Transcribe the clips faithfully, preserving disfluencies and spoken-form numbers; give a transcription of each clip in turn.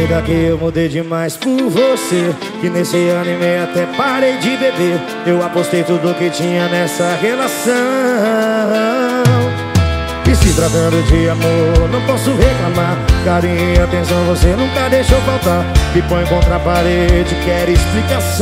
vida que eu mudei demais por você, que nesse ano e meio até parei de beber. Eu apostei tudo que tinha nessa relação. E se tratando de amor, não posso reclamar. Carinho e atenção você nunca deixou faltar. Me põe contra a parede, quer explicação.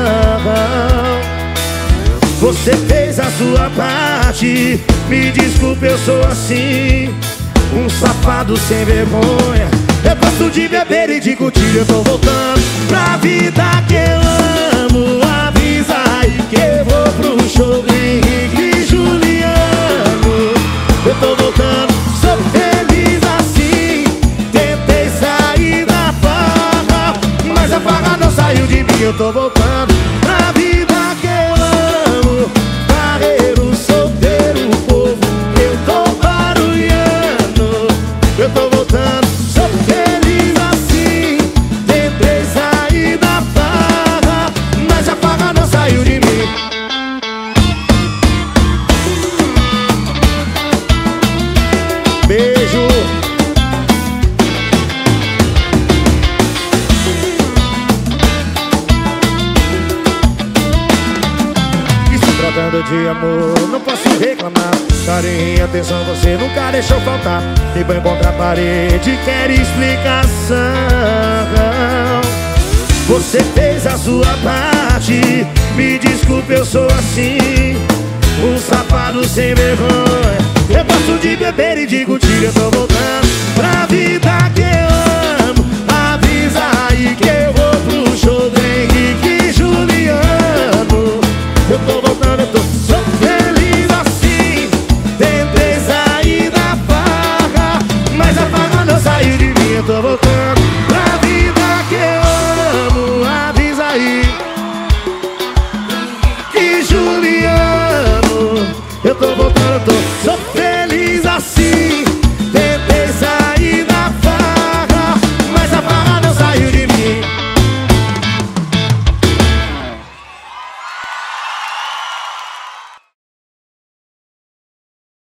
Você fez a sua parte, me desculpe, eu sou assim, um safado sem vergonha. Eu gosto de beber e de curtir, eu tô voltando pra vida que eu amo. Avisa aí que eu vou pro show de Henrique e Juliano. Eu tô voltando, sou feliz assim. Tentei sair da farra, mas a farra não saiu de mim. Eu tô voltando pra vida que eu amo. Barreiro, solteiro, povo, eu tô barulhando. Eu tô voltando, sou feliz assim. Tentei sair da farra, mas a farra não saiu de mim. Beijo. E se tratando de amor, não posso reclamar. Carinho e atenção você nunca deixou faltar. Me põe contra a parede, quer explicação. Você fez a sua parte, me desculpe, eu sou assim, um safado sem vergonha. Eu gosto de beber e de curtir, eu tô voltando